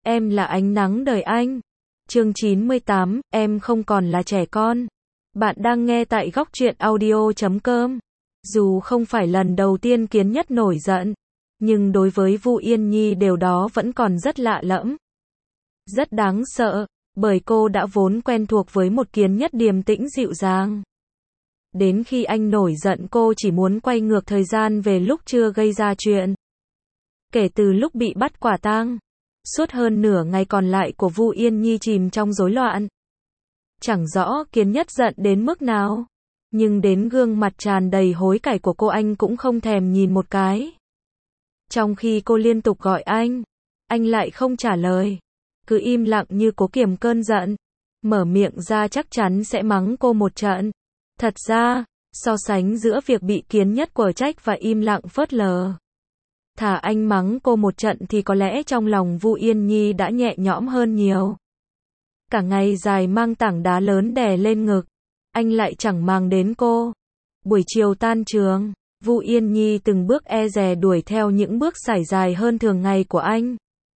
em là ánh nắng đời anh. Chương 98, em không còn là trẻ con. Bạn đang nghe tại góc truyện audio.com. Dù không phải lần đầu tiên Kiến Nhất nổi giận, nhưng đối với Vu Yên Nhi điều đó vẫn còn rất lạ lẫm. Rất đáng sợ, bởi cô đã vốn quen thuộc với một Kiến Nhất điềm tĩnh dịu dàng. Đến khi anh nổi giận cô chỉ muốn quay ngược thời gian về lúc chưa gây ra chuyện. Kể từ lúc bị bắt quả tang, suốt hơn nửa ngày còn lại của Vu Yên Nhi chìm trong rối loạn. Chẳng rõ Kiến Nhất giận đến mức nào, nhưng đến gương mặt tràn đầy hối cải của cô anh cũng không thèm nhìn một cái. Trong khi cô liên tục gọi anh lại không trả lời, cứ im lặng như cố kiềm cơn giận, mở miệng ra chắc chắn sẽ mắng cô một trận. Thật ra, so sánh giữa việc bị Kiến Nhất quở trách và im lặng phớt lờ, thà anh mắng cô một trận thì có lẽ trong lòng Vu Yên Nhi đã nhẹ nhõm hơn nhiều. Cả ngày dài mang tảng đá lớn đè lên ngực, anh lại chẳng màng đến cô. Buổi chiều tan trường, Vu Yên Nhi từng bước e dè đuổi theo những bước sải dài hơn thường ngày của anh.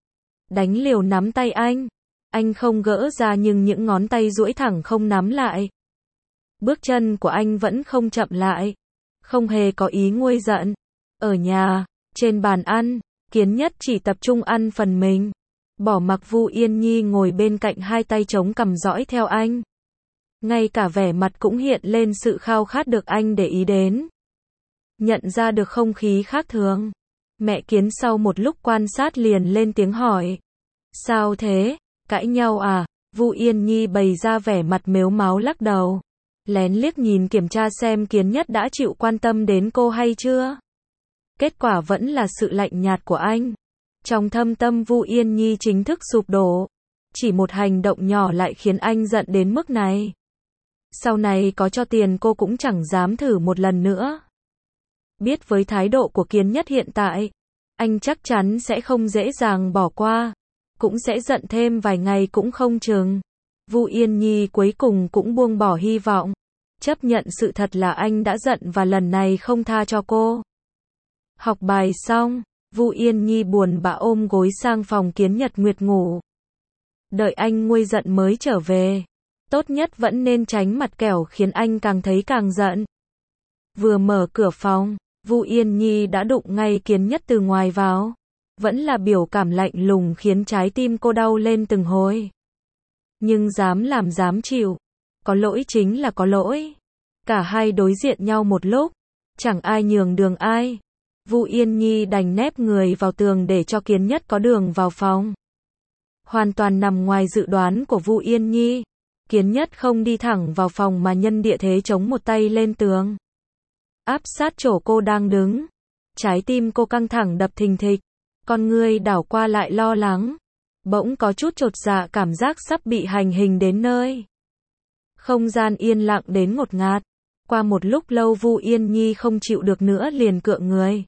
Đánh liều nắm tay anh không gỡ ra nhưng những ngón tay duỗi thẳng không nắm lại. Bước chân của anh vẫn không chậm lại, không hề có ý nguôi giận. Ở nhà, trên bàn ăn, Kiến Nhất chỉ tập trung ăn phần mình, bỏ mặc Vu Yên Nhi ngồi bên cạnh hai tay chống cằm dõi theo anh. Ngay cả vẻ mặt cũng hiện lên sự khao khát được anh để ý đến. Nhận ra được không khí khác thường, mẹ Kiến sau một lúc quan sát liền lên tiếng hỏi. Sao thế, cãi nhau à? Vu Yên Nhi bày ra vẻ mặt mếu máo lắc đầu, lén liếc nhìn kiểm tra xem Kiến Nhất đã chịu quan tâm đến cô hay chưa. Kết quả vẫn là sự lạnh nhạt của anh. Trong thâm tâm Vu Yên Nhi chính thức sụp đổ. Chỉ một hành động nhỏ lại khiến anh giận đến mức này. Sau này có cho tiền cô cũng chẳng dám thử một lần nữa. Biết với thái độ của Kiến Nhất hiện tại, anh chắc chắn sẽ không dễ dàng bỏ qua. Cũng sẽ giận thêm vài ngày cũng không chừng. Vu Yên Nhi cuối cùng cũng buông bỏ hy vọng. Chấp nhận sự thật là anh đã giận và lần này không tha cho cô. Học bài xong, Vu Yên Nhi buồn bã ôm gối sang phòng Kiến Nhật Nguyệt ngủ. Đợi anh nguôi giận mới trở về. Tốt nhất vẫn nên tránh mặt kẻo khiến anh càng thấy càng giận. Vừa mở cửa phòng, Vu Yên Nhi đã đụng ngay Kiến Nhất từ ngoài vào. Vẫn là biểu cảm lạnh lùng khiến trái tim cô đau lên từng hồi. Nhưng dám làm dám chịu. Có lỗi chính là có lỗi. Cả hai đối diện nhau một lúc, chẳng ai nhường đường ai. Vu Yên Nhi đành nép người vào tường để cho Kiến Nhất có đường vào phòng. Hoàn toàn nằm ngoài dự đoán của Vu Yên Nhi. Kiến Nhất không đi thẳng vào phòng mà nhân địa thế chống một tay lên tường, áp sát chỗ cô đang đứng. Trái tim cô căng thẳng đập thình thịch, con ngươi đảo qua lại lo lắng. Bỗng có chút chột dạ cảm giác sắp bị hành hình đến nơi. Không gian yên lặng đến ngột ngạt. Qua một lúc lâu Vu Yên Nhi không chịu được nữa liền cựa người.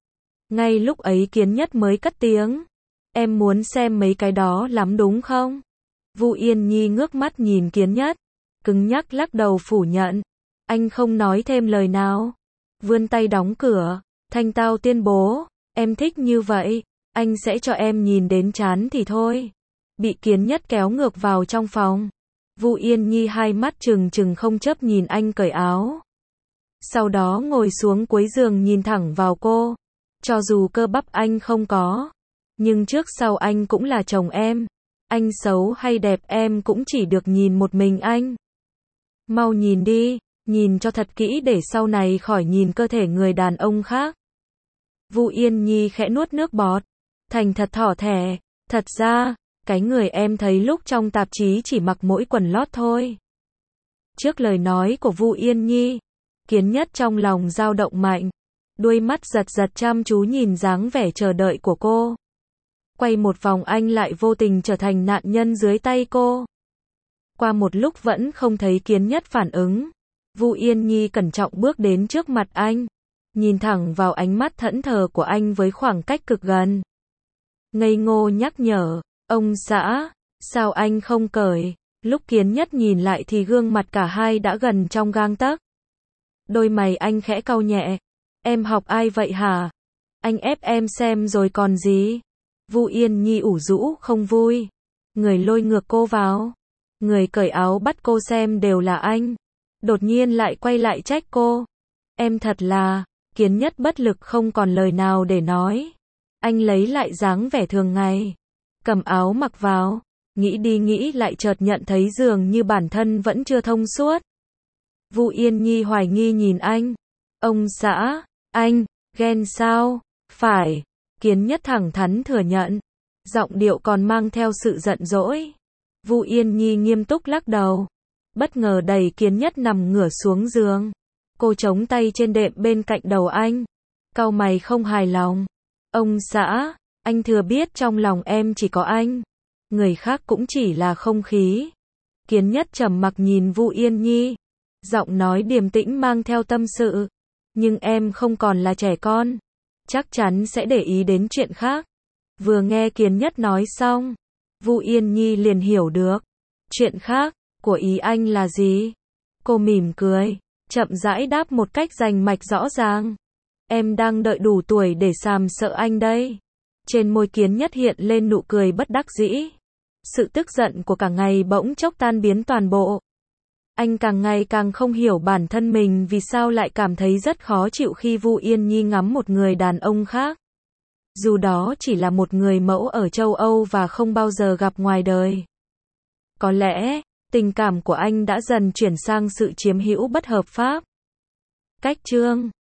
Ngay lúc ấy Kiến Nhất mới cất tiếng. Em muốn xem mấy cái đó lắm đúng không? Vu Yên Nhi ngước mắt nhìn Kiến Nhất, cứng nhắc lắc đầu phủ nhận. Anh không nói thêm lời nào. Vươn tay đóng cửa, thanh tao tuyên bố. Em thích như vậy, anh sẽ cho em nhìn đến chán thì thôi. Bị Kiến Nhất kéo ngược vào trong phòng. Vu Yên Nhi hai mắt trừng trừng không chớp nhìn anh cởi áo. Sau đó ngồi xuống cuối giường nhìn thẳng vào cô. Cho dù cơ bắp anh không có, nhưng trước sau anh cũng là chồng em. Anh xấu hay đẹp em cũng chỉ được nhìn một mình anh. Mau nhìn đi, nhìn cho thật kỹ để sau này khỏi nhìn cơ thể người đàn ông khác. Vu Yên Nhi khẽ nuốt nước bọt, thành thật thỏ thẻ. Thật ra, cái người em thấy lúc trong tạp chí chỉ mặc mỗi quần lót thôi. Trước lời nói của Vu Yên Nhi, Kiến Nhất trong lòng dao động mạnh. Đuôi mắt giật giật chăm chú nhìn dáng vẻ chờ đợi của cô. Quay một vòng anh lại vô tình trở thành nạn nhân dưới tay cô. Qua một lúc vẫn không thấy Kiến Nhất phản ứng. Vu Yên Nhi cẩn trọng bước đến trước mặt anh. Nhìn thẳng vào ánh mắt thẫn thờ của anh với khoảng cách cực gần. Ngây ngô nhắc nhở. Ông xã, sao anh không cởi? Lúc Kiến Nhất nhìn lại thì gương mặt cả hai đã gần trong gang tấc. Đôi mày anh khẽ cau nhẹ. Em học ai vậy hả? Anh ép em xem rồi còn gì? Vu Yên Nhi ủ rũ không vui. Người lôi ngược cô vào. Người cởi áo bắt cô xem đều là anh. Đột nhiên lại quay lại trách cô. Em thật là, Kiến Nhất bất lực không còn lời nào để nói. Anh lấy lại dáng vẻ thường ngày. Cầm áo mặc vào. Nghĩ đi nghĩ lại chợt nhận thấy dường như bản thân vẫn chưa thông suốt. Vu Yên Nhi hoài nghi nhìn anh. Ông xã, anh, ghen sao? Phải. Kiến Nhất thẳng thắn thừa nhận. Giọng điệu còn mang theo sự giận dỗi. Vu Yên Nhi nghiêm túc lắc đầu. Bất ngờ đẩy Kiến Nhất nằm ngửa xuống giường. Cô chống tay trên đệm bên cạnh đầu anh. Cau mày không hài lòng. Ông xã, anh thừa biết trong lòng em chỉ có anh. Người khác cũng chỉ là không khí. Kiến Nhất trầm mặc nhìn Vu Yên Nhi. Giọng nói điềm tĩnh mang theo tâm sự. Nhưng em không còn là trẻ con. Chắc chắn sẽ để ý đến chuyện khác. Vừa nghe Kiến Nhất nói xong, Vu Yên Nhi liền hiểu được. Chuyện khác, của ý anh là gì? Cô mỉm cười, chậm rãi đáp một cách rành mạch rõ ràng. Em đang đợi đủ tuổi để sàm sợ anh đây. Trên môi Kiến Nhất hiện lên nụ cười bất đắc dĩ. Sự tức giận của cả ngày bỗng chốc tan biến toàn bộ. Anh càng ngày càng không hiểu bản thân mình vì sao lại cảm thấy rất khó chịu khi Vu Yên Nhi ngắm một người đàn ông khác. Dù đó chỉ là một người mẫu ở châu Âu và không bao giờ gặp ngoài đời. Có lẽ, tình cảm của anh đã dần chuyển sang sự chiếm hữu bất hợp pháp. Cách chương